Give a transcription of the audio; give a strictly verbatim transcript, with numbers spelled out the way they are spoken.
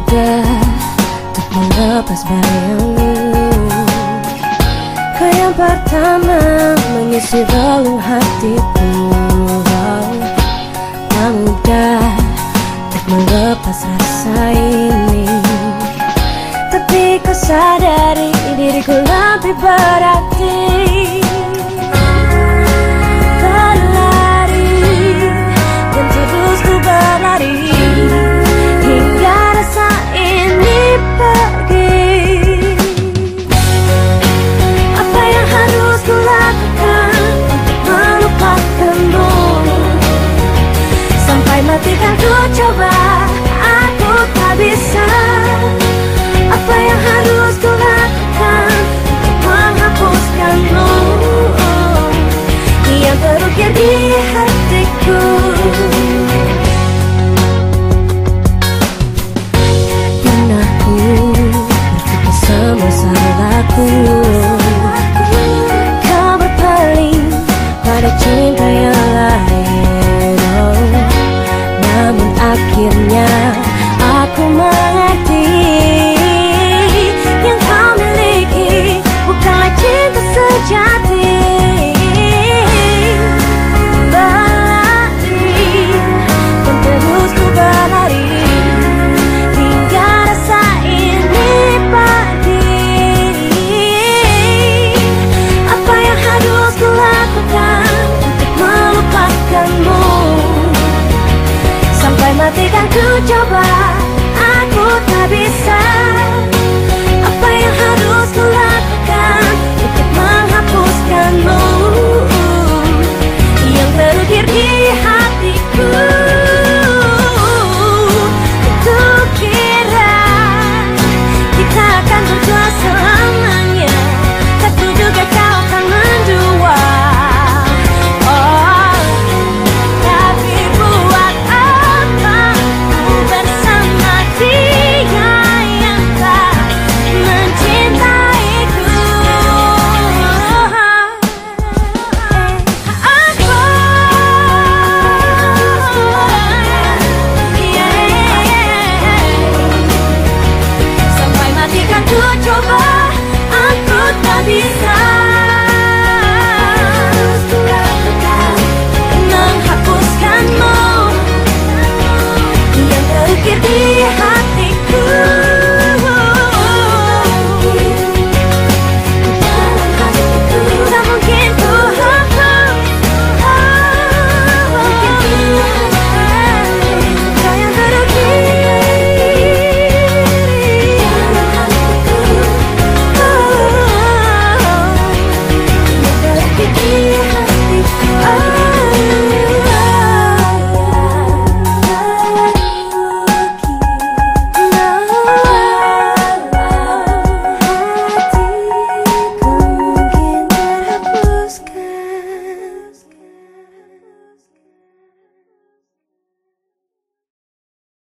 mudah untuk melepas bayangmu. Kau yang pertama mengisi relung hatiku. Oh, tak mudah untuk melepas rasa ini. Tapi kau sadari diriku lebih berarti. Berlari dan terus ku berlari hingga rasa ini pergi. Apa yang harus ku lakukan untuk melupakanmu? Sampai mati kan ku coba, aku tak bisa. Apa yang harus ku lakukan untuk menghapuskanmu yang terukir di hatiku? Pernah ku berkata semua salahku. Kau berpaling pada cinta yang lain. Oh, namun akhirnya aku mengerti. Yang kau miliki bukanlah cinta sejati. Berlari dan terus ku berlari hingga rasa ini pergi. Apa yang harus ku lakukan untuk melupakanmu? Sampai mati kan ku coba,